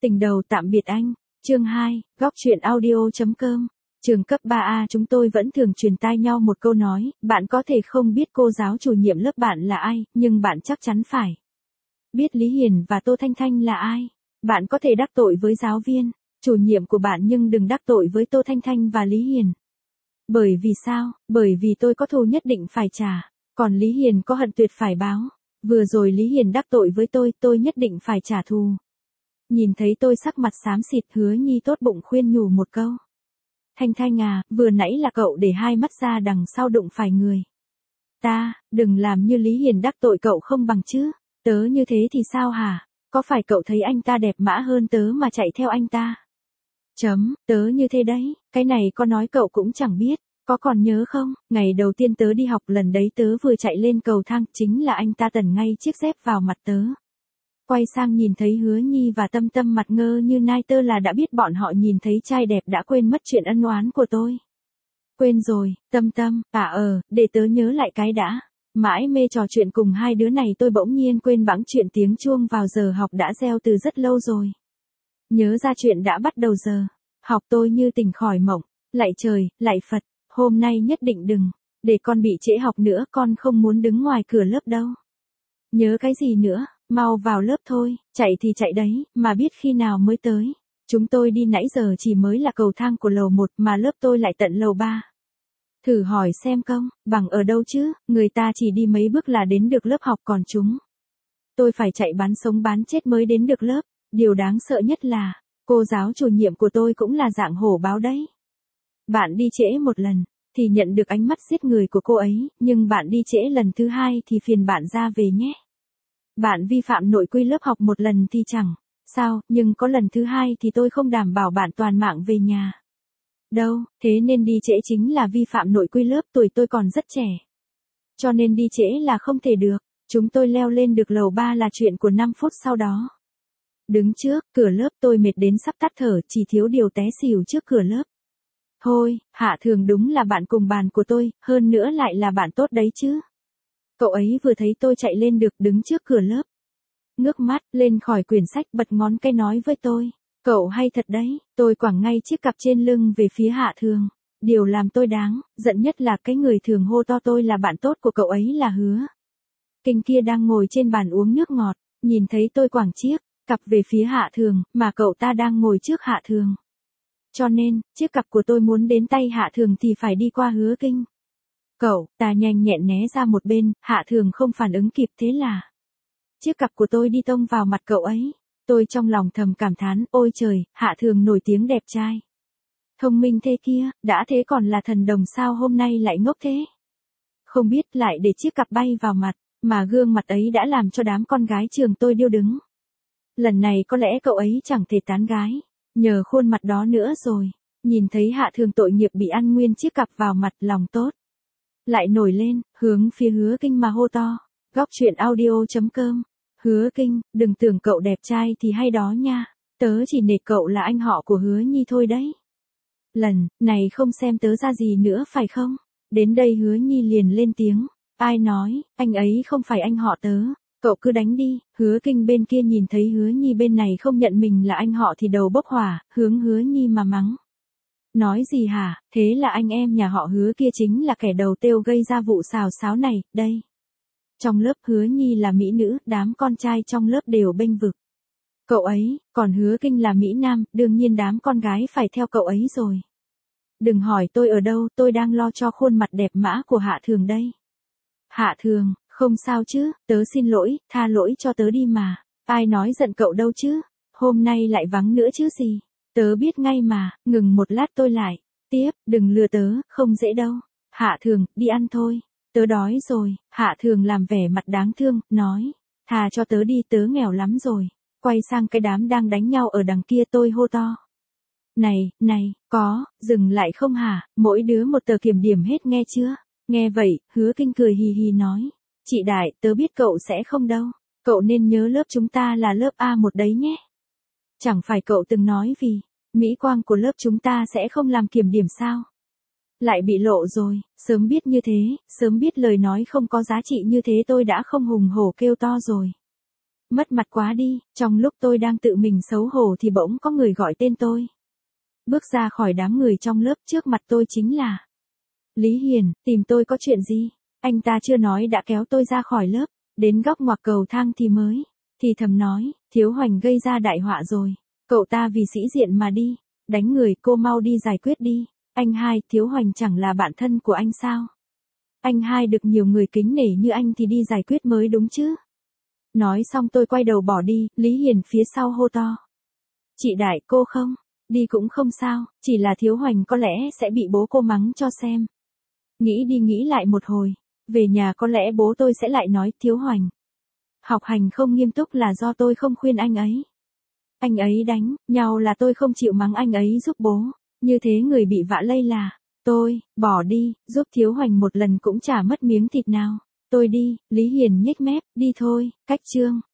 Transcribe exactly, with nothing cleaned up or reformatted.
Tình đầu tạm biệt anh. Chương hai, góc truyện audio.com. Trường cấp ba A chúng tôi vẫn thường truyền tai nhau một câu nói, bạn có thể không biết cô giáo chủ nhiệm lớp bạn là ai, nhưng bạn chắc chắn phải biết Lý Hiền và Tô Thanh Thanh là ai. Bạn có thể đắc tội với giáo viên, chủ nhiệm của bạn nhưng đừng đắc tội với Tô Thanh Thanh và Lý Hiền. Bởi vì sao? Bởi vì tôi có thù nhất định phải trả, còn Lý Hiền có hận tuyệt phải báo. Vừa rồi Lý Hiền đắc tội với tôi, tôi nhất định phải trả thù. Nhìn thấy tôi sắc mặt xám xịt, Hứa Nhi tốt bụng khuyên nhủ một câu. Thanh Thanh à, vừa nãy là cậu để hai mắt ra đằng sau đụng phải người ta, đừng làm như Lý Hiền đắc tội cậu không bằng chứ. Tớ như thế thì sao hả? Có phải cậu thấy anh ta đẹp mã hơn tớ mà chạy theo anh ta? Chấm, tớ như thế đấy, cái này có nói cậu cũng chẳng biết. Có còn nhớ không, ngày đầu tiên tớ đi học lần đấy tớ vừa chạy lên cầu thang, chính là anh ta tẩn ngay chiếc dép vào mặt tớ. Quay sang nhìn thấy Hứa Nhi và Tâm Tâm mặt ngơ như nai tơ là đã biết bọn họ nhìn thấy trai đẹp đã quên mất chuyện ân oán của tôi. Quên rồi, Tâm Tâm, à ờ, để tớ nhớ lại cái đã. Mãi mê trò chuyện cùng hai đứa này tôi bỗng nhiên quên bẵng chuyện tiếng chuông vào giờ học đã reo từ rất lâu rồi. Nhớ ra chuyện đã bắt đầu giờ học, tôi như tỉnh khỏi mộng. Lạy trời, lạy Phật, hôm nay nhất định đừng để con bị trễ học nữa, con không muốn đứng ngoài cửa lớp đâu. Nhớ cái gì nữa, mau vào lớp thôi, chạy thì chạy đấy, mà biết khi nào mới tới. Chúng tôi đi nãy giờ chỉ mới là cầu thang của lầu một mà lớp tôi lại tận lầu ba. Thử hỏi xem công, bằng ở đâu chứ, người ta chỉ đi mấy bước là đến được lớp học còn chúng tôi phải chạy bán sống bán chết mới đến được lớp. Điều đáng sợ nhất là, cô giáo chủ nhiệm của tôi cũng là dạng hổ báo đấy. Bạn đi trễ một lần, thì nhận được ánh mắt giết người của cô ấy, nhưng bạn đi trễ lần thứ hai thì phiền bạn ra về nhé. Bạn vi phạm nội quy lớp học một lần thì chẳng sao, nhưng có lần thứ hai thì tôi không đảm bảo bạn toàn mạng về nhà đâu, thế nên đi trễ chính là vi phạm nội quy lớp, tuổi tôi còn rất trẻ. Cho nên đi trễ là không thể được. Chúng tôi leo lên được lầu ba là chuyện của năm phút sau đó. Đứng trước cửa lớp tôi mệt đến sắp tắt thở, chỉ thiếu điều té xỉu trước cửa lớp. Thôi, Hạ Thường đúng là bạn cùng bàn của tôi, hơn nữa lại là bạn tốt đấy chứ. Cậu ấy vừa thấy tôi chạy lên được đứng trước cửa lớp, ngước mắt lên khỏi quyển sách, bật ngón cái nói với tôi. Cậu hay thật đấy, tôi quẳng ngay chiếc cặp trên lưng về phía Hạ Thường. Điều làm tôi đáng giận nhất là cái người thường hô to tôi là bạn tốt của cậu ấy là Hứa Kinh kia đang ngồi trên bàn uống nước ngọt, nhìn thấy tôi quẳng chiếc cặp về phía Hạ Thường, mà cậu ta đang ngồi trước Hạ Thường. Cho nên, chiếc cặp của tôi muốn đến tay Hạ Thường thì phải đi qua Hứa Kinh. Cậu ta nhanh nhẹn né ra một bên, Hạ Thường không phản ứng kịp, thế là chiếc cặp của tôi đi tông vào mặt cậu ấy. Tôi trong lòng thầm cảm thán, ôi trời, Hạ Thường nổi tiếng đẹp trai, thông minh thế kia, đã thế còn là thần đồng sao hôm nay lại ngốc thế. Không biết lại để chiếc cặp bay vào mặt, mà gương mặt ấy đã làm cho đám con gái trường tôi điêu đứng. Lần này có lẽ cậu ấy chẳng thể tán gái nhờ khuôn mặt đó nữa rồi. Nhìn thấy Hạ Thường tội nghiệp bị ăn nguyên chiếc cặp vào mặt, lòng tốt lại nổi lên, hướng phía Hứa Kinh mà hô to. Góc truyện audio.com. Hứa Kinh, đừng tưởng cậu đẹp trai thì hay đó nha. Tớ chỉ nể cậu là anh họ của Hứa Nhi thôi đấy. Lần này không xem tớ ra gì nữa phải không? Đến đây Hứa Nhi liền lên tiếng. Ai nói, anh ấy không phải anh họ tớ. Cậu cứ đánh đi. Hứa Kinh bên kia nhìn thấy Hứa Nhi bên này không nhận mình là anh họ thì đầu bốc hỏa, hướng Hứa Nhi mà mắng. Nói gì hả, thế là anh em nhà họ Hứa kia chính là kẻ đầu têu gây ra vụ xào xáo này, đây. Trong lớp Hứa Nhi là mỹ nữ, đám con trai trong lớp đều bênh vực cậu ấy, còn Hứa Kinh là mỹ nam, đương nhiên đám con gái phải theo cậu ấy rồi. Đừng hỏi tôi ở đâu, tôi đang lo cho khuôn mặt đẹp mã của Hạ Thường đây. Hạ Thường, không sao chứ, tớ xin lỗi, tha lỗi cho tớ đi mà. Ai nói giận cậu đâu chứ, hôm nay lại vắng nữa chứ gì. Tớ biết ngay mà, ngừng một lát tôi lại. Tiếp, đừng lừa tớ, không dễ đâu. Hạ Thường, đi ăn thôi. Tớ đói rồi. Hạ Thường làm vẻ mặt đáng thương, nói. Thà cho tớ đi, tớ nghèo lắm rồi. Quay sang cái đám đang đánh nhau ở đằng kia tôi hô to. Này, này, có, dừng lại không hả, mỗi đứa một tờ kiểm điểm hết nghe chưa? Nghe vậy, Hứa Kinh cười hì hì nói. Chị Đại, tớ biết cậu sẽ không đâu. Cậu nên nhớ lớp chúng ta là lớp A một đấy nhé. Chẳng phải cậu từng nói vì mỹ quang của lớp chúng ta sẽ không làm kiểm điểm sao? Lại bị lộ rồi, sớm biết như thế, sớm biết lời nói không có giá trị như thế tôi đã không hùng hổ kêu to rồi. mất mặt quá đi, trong lúc tôi đang tự mình xấu hổ thì bỗng có người gọi tên tôi. Bước ra khỏi đám người trong lớp, trước mặt tôi chính là Lý Hiền. Tìm tôi có chuyện gì? Anh ta chưa nói đã kéo tôi ra khỏi lớp, đến góc ngoặc cầu thang thì mới thì thầm nói, Thiếu Hoành gây ra đại họa rồi. Cậu ta vì sĩ diện mà đi đánh người, cô mau đi giải quyết đi. Anh hai, Thiếu Hoành chẳng là bạn thân của anh sao? Anh hai được nhiều người kính nể như anh thì đi giải quyết mới đúng chứ. Nói xong tôi quay đầu bỏ đi, Lý Hiền phía sau hô to. Chị Đại, cô không đi cũng không sao, chỉ là Thiếu Hoành có lẽ sẽ bị bố cô mắng cho xem. Nghĩ đi nghĩ lại một hồi, về nhà có lẽ bố tôi sẽ lại nói, Thiếu Hoành học hành không nghiêm túc là do tôi không khuyên anh ấy. Anh ấy đánh nhau là tôi không chịu mắng anh ấy giúp bố. Như thế người bị vạ lây là tôi. Bỏ đi, giúp Thiếu Hoành một lần cũng chả mất miếng thịt nào. Tôi đi. Lý Hiền nhếch mép, đi thôi. Cách chương